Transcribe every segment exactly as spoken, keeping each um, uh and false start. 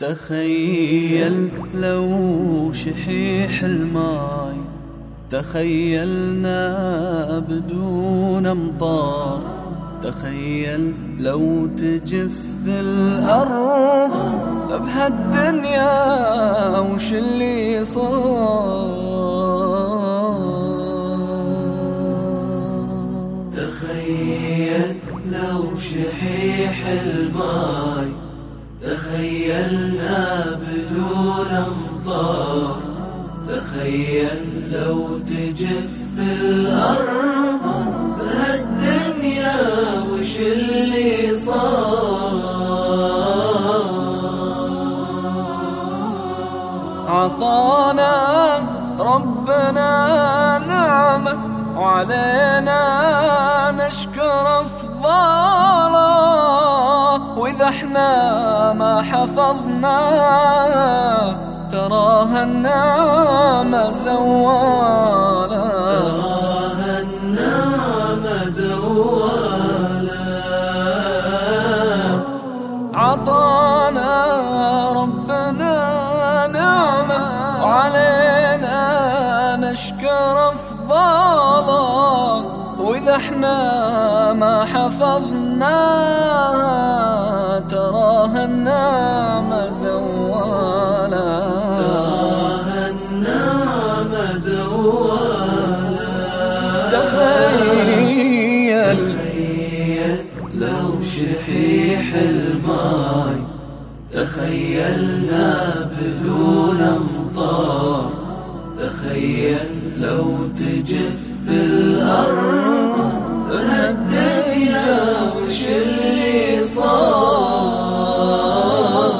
تخيل لو شحيح الماي تخيلنا بدون امطار. تخيل لو تجف الأرض بهالدنيا وش اللي صار. تخيل لو شحيح الماي تخيلنا بدون امطار. تخيل لو تجف الأرض بهالدنيا وش اللي صار. عطانا ربنا نعمة وعلينا نشكر أفضاله، وإذا احنا ما حفظناه تراها النعمة زوالة. تراها النعمة زوالة. عطانا ربنا نعمة وعلينا نشكر أفضاله، وإذا احنا ما حفظناها تراها النعمة زوالة. تراها النعمة زوالة. تخيل تخيل لو شحيح الماي تخيلنا بدون امطار. تخيل لو تجف الأرض بهالدنيا وش اللي صار.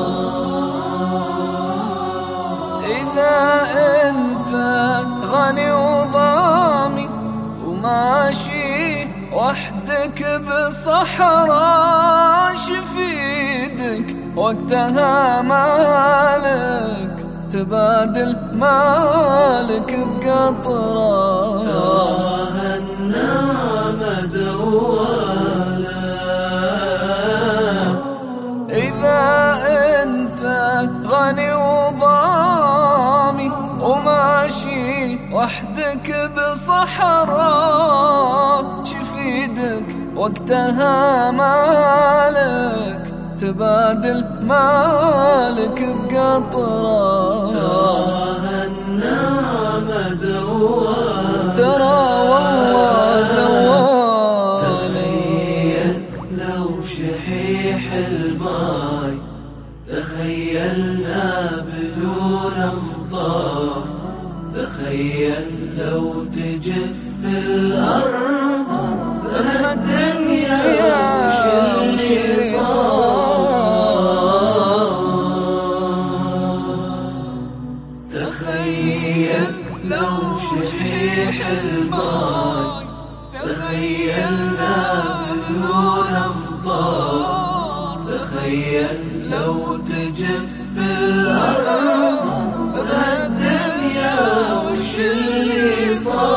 إذا أنت غني وضامي وماشي وحدك بصحراء شفيدك وقتها مالك تبادل مالك بقطرة. تراها النعمة زوالة. إذا أنت غني وضامي وماشي وحدك بصحراء شفيدك وقتها مالك تبادل مالك بقطرة. تراها النعمة زوالة. ترى والله زوال. تخيل لو شحيح الماي تخيلنا بدون امطار. تخيل لو تجف الأرض بهالدنيا وش اللي صار. تخيل لو شحيح الماي تخيلنا بدون امطار. تخيل لو تجف الأرض بهالدنيا وش اللي صار.